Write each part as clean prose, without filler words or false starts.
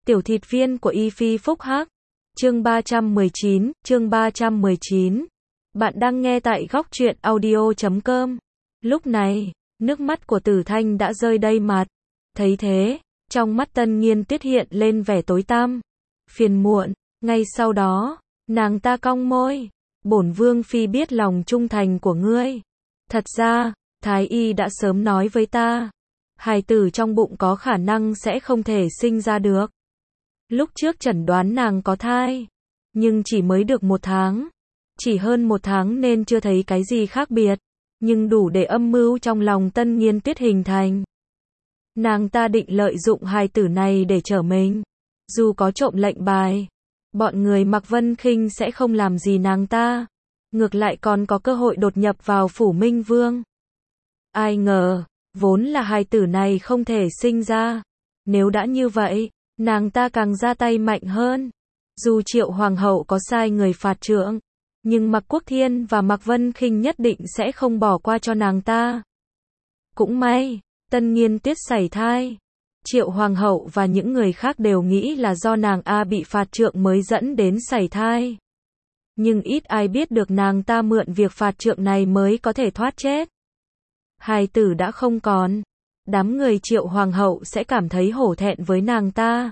Tiểu thịt viên của Y Phi Phúc Hắc. Chương 319. Bạn đang nghe tại góc truyện audio.com. Lúc này, nước mắt của Tử Thanh đã rơi đầy mặt. Thấy thế, trong mắt Tân Nhiên Tuyết hiện lên vẻ tối tăm, phiền muộn. Ngay sau đó, nàng ta cong môi. Bổn Vương Phi biết lòng trung thành của ngươi. Thật ra, Thái Y đã sớm nói với ta, hài tử trong bụng có khả năng sẽ không thể sinh ra được. Lúc trước chẩn đoán nàng có thai, nhưng chỉ mới được 1 tháng. Chỉ hơn 1 tháng nên chưa thấy cái gì khác biệt, nhưng đủ để âm mưu trong lòng Tân Nhiên Tuyết hình thành. Nàng ta định lợi dụng hài tử này để trở mình. Dù có trộm lệnh bài, bọn người Mạc Vân Khinh sẽ không làm gì nàng ta. Ngược lại còn có cơ hội đột nhập vào phủ Minh Vương. Ai ngờ, vốn là hài tử này không thể sinh ra. Nếu đã như vậy, nàng ta càng ra tay mạnh hơn. Dù Triệu Hoàng hậu có sai người phạt trượng, nhưng Mạc Quốc Thiên và Mạc Vân Khinh nhất định sẽ không bỏ qua cho nàng ta. Cũng may, Tân Nhiên Tuyết sảy thai. Triệu Hoàng hậu và những người khác đều nghĩ là do nàng bị phạt trượng mới dẫn đến sảy thai. Nhưng ít ai biết được nàng ta mượn việc phạt trượng này mới có thể thoát chết. Hài tử đã không còn. Đám người Triệu Hoàng hậu sẽ cảm thấy hổ thẹn với nàng ta.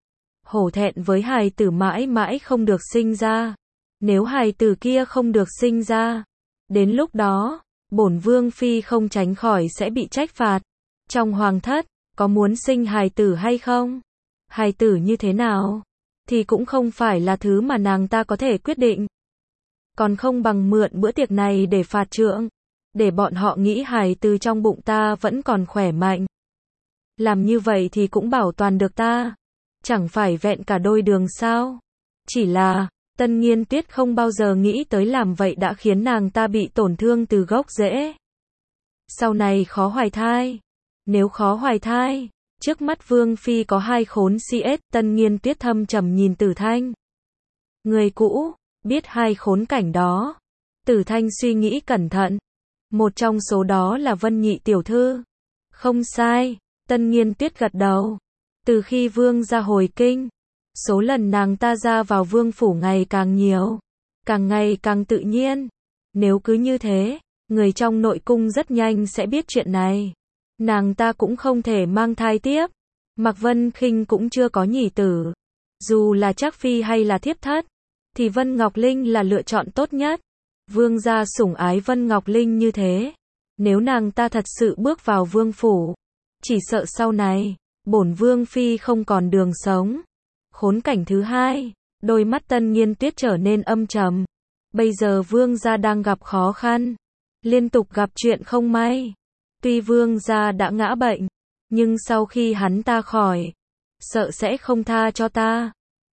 Hổ thẹn với hài tử mãi mãi không được sinh ra. Nếu hài tử kia không được sinh ra, đến lúc đó, bổn Vương Phi không tránh khỏi sẽ bị trách phạt. Trong hoàng thất, có muốn sinh hài tử hay không? Hài tử như thế nào? Thì cũng không phải là thứ mà nàng ta có thể quyết định. Còn không bằng mượn bữa tiệc này để phạt trượng. Để bọn họ nghĩ hài tử trong bụng ta vẫn còn khỏe mạnh. Làm như vậy thì cũng bảo toàn được ta. Chẳng phải vẹn cả đôi đường sao? Chỉ là, Tân Nhiên Tuyết không bao giờ nghĩ tới làm vậy đã khiến nàng ta bị tổn thương từ gốc rễ. Sau này khó hoài thai. Nếu khó hoài thai, trước mắt Vương Phi có 2 khốn CS. Tân Nhiên Tuyết thâm trầm nhìn Tử Thanh. Người cũ, biết 2 khốn cảnh đó. Tử Thanh suy nghĩ cẩn thận. Một trong số đó là Vân Nhị tiểu thư. Không sai, Tân Nhiên Tuyết gật đầu. Từ khi Vương gia hồi kinh, số lần nàng ta ra vào Vương phủ ngày càng nhiều, càng ngày càng tự nhiên. Nếu cứ như thế, người trong nội cung rất nhanh sẽ biết chuyện này. Nàng ta cũng không thể mang thai tiếp. Mạc Vân Khinh cũng chưa có nhỉ tử. Dù là Trác Phi hay là thiếp thất, thì Vân Ngọc Linh là lựa chọn tốt nhất. Vương gia sủng ái Vân Ngọc Linh như thế. Nếu nàng ta thật sự bước vào Vương phủ, chỉ sợ sau này, bổn Vương Phi không còn đường sống. Khốn cảnh thứ 2, đôi mắt Tân Nhiên Tuyết trở nên âm trầm. Bây giờ Vương gia đang gặp khó khăn, liên tục gặp chuyện không may. Tuy Vương gia đã ngã bệnh, nhưng sau khi hắn ta khỏi, sợ sẽ không tha cho ta.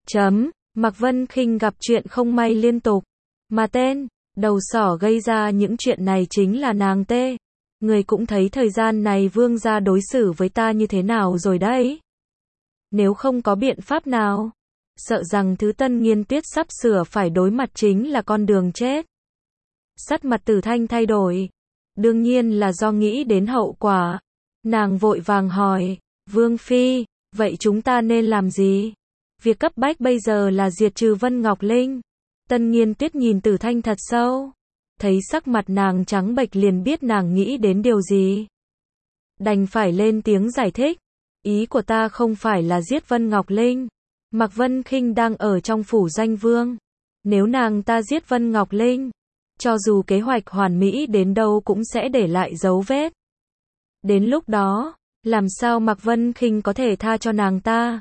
Mạc Vân Khinh gặp chuyện không may liên tục, mà tên đầu sỏ gây ra những chuyện này chính là nàng tê. Người cũng thấy thời gian này Vương gia đối xử với ta như thế nào rồi đấy. Nếu không có biện pháp nào, sợ rằng thứ Tân Nhiên Tuyết sắp sửa phải đối mặt chính là con đường chết. Sắc mặt Tử Thanh thay đổi. Đương nhiên là do nghĩ đến hậu quả. Nàng vội vàng hỏi, Vương Phi, vậy chúng ta nên làm gì? Việc cấp bách bây giờ là diệt trừ Vân Ngọc Linh. Tân Nhiên Tuyết nhìn Tử Thanh thật sâu. Thấy sắc mặt nàng trắng bệch liền biết nàng nghĩ đến điều gì. Đành phải lên tiếng giải thích. Ý của ta không phải là giết Vân Ngọc Linh. Mạc Vân Khinh đang ở trong phủ Danh Vương. Nếu nàng ta giết Vân Ngọc Linh, cho dù kế hoạch hoàn mỹ đến đâu cũng sẽ để lại dấu vết. Đến lúc đó, làm sao Mạc Vân Khinh có thể tha cho nàng ta?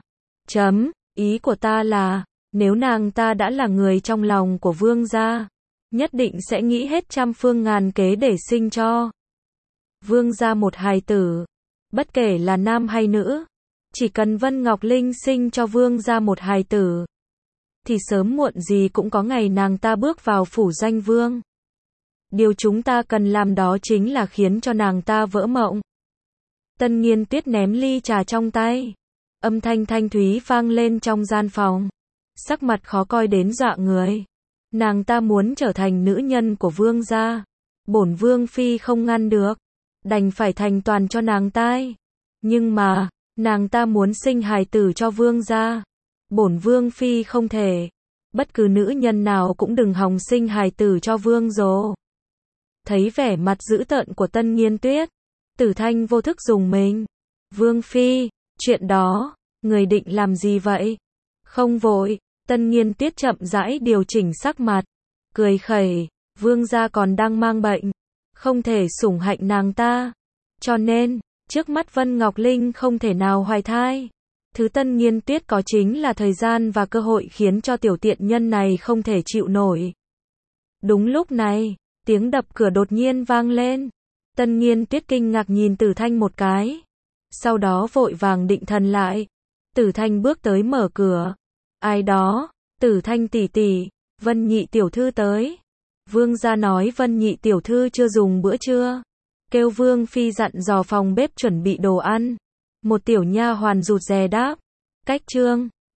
Ý của ta là, nếu nàng ta đã là người trong lòng của Vương gia, nhất định sẽ nghĩ hết trăm phương ngàn kế để sinh cho Vương gia một hài tử. Bất kể là nam hay nữ, chỉ cần Vân Ngọc Linh sinh cho Vương gia một hài tử, thì sớm muộn gì cũng có ngày nàng ta bước vào phủ Danh Vương. Điều chúng ta cần làm đó chính là khiến cho nàng ta vỡ mộng. Tân Nhiên Tuyết ném ly trà trong tay. Âm thanh thanh thúy vang lên trong gian phòng. Sắc mặt khó coi đến dọa người. Nàng ta muốn trở thành nữ nhân của Vương gia. Bổn Vương Phi không ngăn được. Đành phải thành toàn cho nàng ta. Nhưng mà, Nàng ta muốn sinh hài tử cho vương gia. Bổn vương phi không thể. Bất cứ nữ nhân nào cũng đừng hòng sinh hài tử cho vương rồ. Thấy vẻ mặt dữ tợn của Tân Nghiên Tuyết, Tử Thanh vô thức dùng mình. Vương phi, chuyện đó, người định làm gì vậy? Không vội, Tân Nghiên Tuyết chậm rãi điều chỉnh sắc mặt, cười khẩy, vương gia còn đang mang bệnh, không thể sủng hạnh nàng ta. Cho nên, trước mắt Vân Ngọc Linh không thể nào hoài thai. Thứ Tân Nghiên Tuyết có chính là thời gian và cơ hội khiến cho tiểu tiện nhân này không thể chịu nổi. Đúng lúc này, tiếng đập cửa đột nhiên vang lên. Tân Nghiên Tuyết kinh ngạc nhìn Tử Thanh một cái. Sau đó vội vàng định thần lại. Tử Thanh bước tới mở cửa. Ai đó? Tử Thanh tỷ tỷ, Vân Nhị tiểu thư tới. Vương gia nói Vân Nhị tiểu thư chưa dùng bữa trưa. Kêu Vương phi dặn dò phòng bếp chuẩn bị đồ ăn. Một tiểu nha hoàn rụt rè đáp. Cách trương.